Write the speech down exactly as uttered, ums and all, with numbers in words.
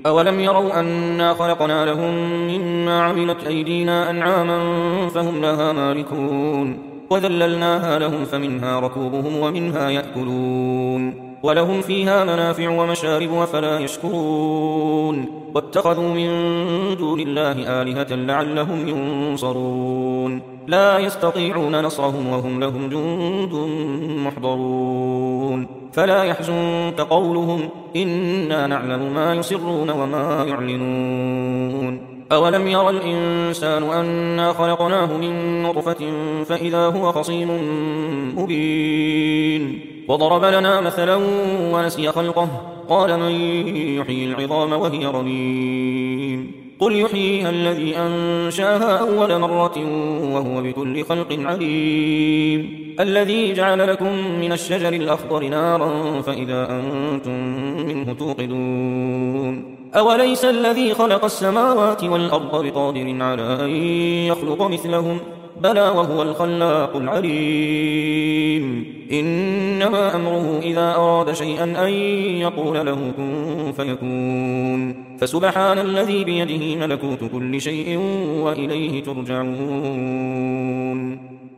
أولم يروا أنا خلقنا لهم مما عملت أيدينا أنعاما فهم لها مالكون وذللناها لهم فمنها ركوبهم ومنها يأكلون ولهم فيها منافع ومشارب وفلا يشكرون واتخذوا من دون الله آلهة لعلهم ينصرون لا يستطيعون نصرهم وهم لهم جند محضرون فلا يحزنك قولهم إنا نعلم ما يسرون وما يعلنون أولم ير الإنسان أنا خلقناه من نطفة فإذا هو خصيم مبين وضرب لنا مثلا ونسي خلقه قال من يحيي العظام وهي رميم قل يحييها الذي أنشاها أول مرة وهو بكل خلق عليم الذي جعل لكم من الشجر الأخضر نارا فإذا أنتم منه توقدون أوليس الذي خلق السماوات والأرض بقادر على أن يخلق مثلهم بلى وهو الخلاق العليم إنما أمره إذا أراد شيئا أن يقول له كن فيكون فسبحان الذي بيده ملكوت كل شيء وإليه ترجعون